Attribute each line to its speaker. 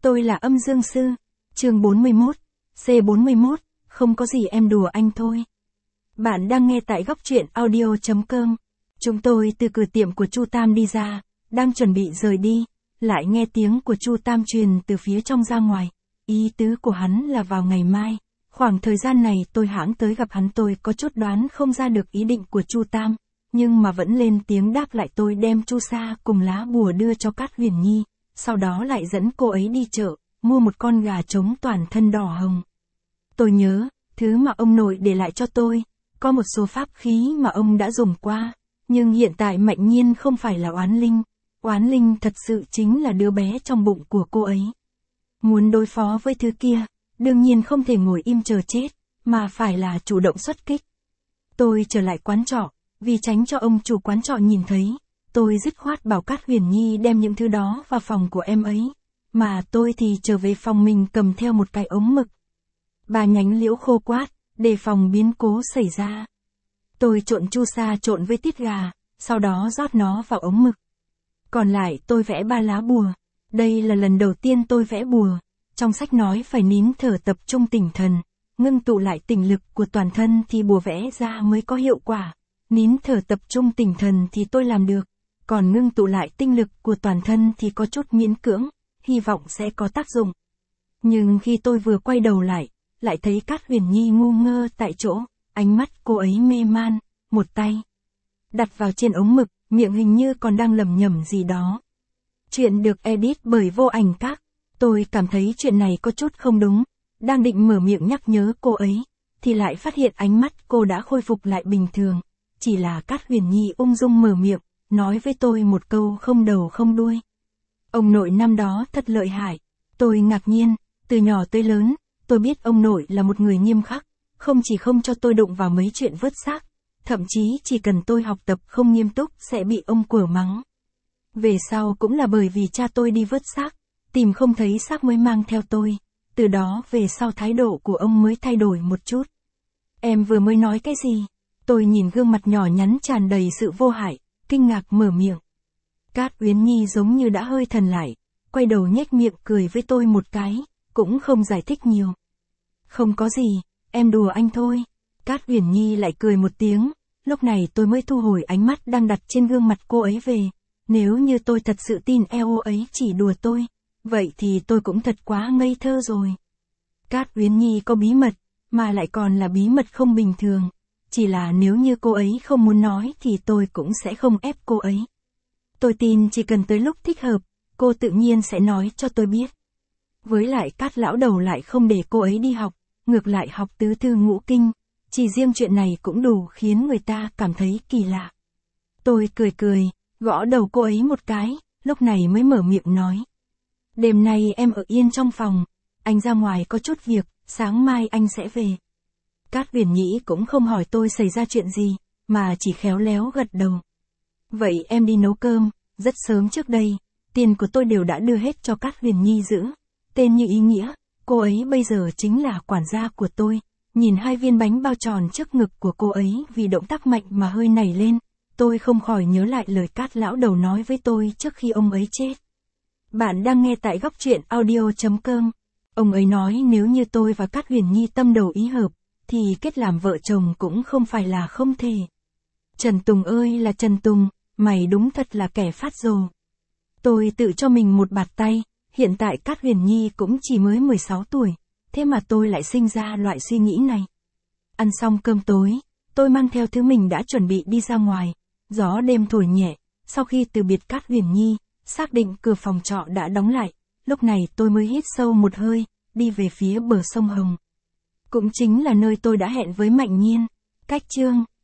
Speaker 1: Tôi là Âm Dương Sư. Chương 41, C41, không có gì em đùa anh thôi. Bạn đang nghe tại góc truyện audio.com. Chúng tôi từ cửa tiệm của Chu Tam đi ra, đang chuẩn bị rời đi, lại nghe tiếng của Chu Tam truyền từ phía trong ra ngoài. Ý tứ của hắn là vào ngày mai. Khoảng thời gian này tôi hãng tới gặp hắn, tôi có chút đoán không ra được ý định của Chu Tam, nhưng mà vẫn lên tiếng đáp lại. Tôi đem chu sa cùng lá bùa đưa cho Cát Huyền Nhi, sau đó lại dẫn cô ấy đi chợ, mua một con gà trống toàn thân đỏ hồng. Tôi nhớ, thứ mà ông nội để lại cho tôi, có một số pháp khí mà ông đã dùng qua, nhưng hiện tại Mạnh Nhiên không phải là oán linh thật sự chính là đứa bé trong bụng của cô ấy. Muốn đối phó với thứ kia, đương nhiên không thể ngồi im chờ chết, mà phải là chủ động xuất kích. Tôi trở lại quán trọ, vì tránh cho ông chủ quán trọ nhìn thấy, tôi dứt khoát bảo Cát Huyền Nhi đem những thứ đó vào phòng của em ấy, mà tôi thì trở về phòng mình cầm theo một cái ống mực. Bà Nhánh Liễu khô quát, đề phòng biến cố xảy ra. Tôi trộn chu sa trộn với tiết gà, sau đó rót nó vào ống mực. Còn lại tôi vẽ 3 lá bùa. Đây là lần đầu tiên tôi vẽ bùa. Trong sách nói phải nín thở tập trung tinh thần, ngưng tụ lại tinh lực của toàn thân thì bùa vẽ ra mới có hiệu quả. Nín thở tập trung tinh thần thì tôi làm được, còn ngưng tụ lại tinh lực của toàn thân thì có chút miễn cưỡng, hy vọng sẽ có tác dụng. Nhưng khi tôi vừa quay đầu lại thấy Cát Huyền Nhi ngu ngơ tại chỗ, ánh mắt cô ấy mê man, một tay đặt vào trên ống mực, miệng hình như còn đang lẩm nhẩm gì đó. Chuyện được edit bởi Vô Ảnh Các. Tôi cảm thấy chuyện này có chút không đúng, đang định mở miệng nhắc nhớ cô ấy, thì lại phát hiện ánh mắt cô đã khôi phục lại bình thường. Chỉ là Cát Huyền Nhi ung dung mở miệng, nói với tôi một câu không đầu không đuôi. Ông nội năm đó thật lợi hại. Tôi ngạc nhiên, từ nhỏ tới lớn, tôi biết ông nội là một người nghiêm khắc, không chỉ không cho tôi đụng vào mấy chuyện vớt xác, thậm chí chỉ cần tôi học tập không nghiêm túc sẽ bị ông quở mắng. Về sau cũng là bởi vì cha tôi đi vớt xác, tìm không thấy xác mới mang theo tôi, từ đó về sau thái độ của ông mới thay đổi một chút. Em vừa mới nói cái gì? Tôi nhìn gương mặt nhỏ nhắn tràn đầy sự vô hại, kinh ngạc mở miệng. Cát Uyên Nhi giống như đã hơi thần lại, quay đầu nhếch miệng cười với tôi một cái, cũng không giải thích nhiều. Không có gì, em đùa anh thôi. Cát Uyên Nhi lại cười một tiếng, lúc này tôi mới thu hồi ánh mắt đang đặt trên gương mặt cô ấy về. Nếu như tôi thật sự tin EO ấy chỉ đùa tôi, vậy thì tôi cũng thật quá ngây thơ rồi. Cát Uyên Nhi có bí mật, mà lại còn là bí mật không bình thường. Chỉ là nếu như cô ấy không muốn nói thì tôi cũng sẽ không ép cô ấy. Tôi tin chỉ cần tới lúc thích hợp, cô tự nhiên sẽ nói cho tôi biết. Với lại Cát lão đầu lại không để cô ấy đi học, ngược lại học tứ thư ngũ kinh. Chỉ riêng chuyện này cũng đủ khiến người ta cảm thấy kỳ lạ. Tôi cười, gõ đầu cô ấy một cái, lúc này mới mở miệng nói. Đêm nay em ở yên trong phòng, anh ra ngoài có chút việc, sáng mai anh sẽ về. Cát Huyền Nhi cũng không hỏi tôi xảy ra chuyện gì, mà chỉ khéo léo gật đầu. Vậy em đi nấu cơm, rất sớm trước đây, tiền của tôi đều đã đưa hết cho Cát Huyền Nhi giữ. Tên như ý nghĩa, cô ấy bây giờ chính là quản gia của tôi. Nhìn 2 viên bánh bao tròn trước ngực của cô ấy vì động tác mạnh mà hơi nảy lên, tôi không khỏi nhớ lại lời Cát lão đầu nói với tôi trước khi ông ấy chết. Bạn đang nghe tại góc truyện audio.com. Ông ấy nói nếu như tôi và Cát Huyền Nhi tâm đầu ý hợp, thì kết làm vợ chồng cũng không phải là không thể. Trần Tùng ơi là Trần Tùng, mày đúng thật là kẻ phát rồ. Tôi tự cho mình một bạt tay, hiện tại Cát Huyền Nhi cũng chỉ mới 16 tuổi, thế mà tôi lại sinh ra loại suy nghĩ này. Ăn xong cơm tối, tôi mang theo thứ mình đã chuẩn bị đi ra ngoài, gió đêm thổi nhẹ, sau khi từ biệt Cát Huyền Nhi, xác định cửa phòng trọ đã đóng lại, lúc này tôi mới hít sâu một hơi, đi về phía bờ sông Hồng. Cũng chính là nơi tôi đã hẹn với Mạnh Nhiên. Cách chương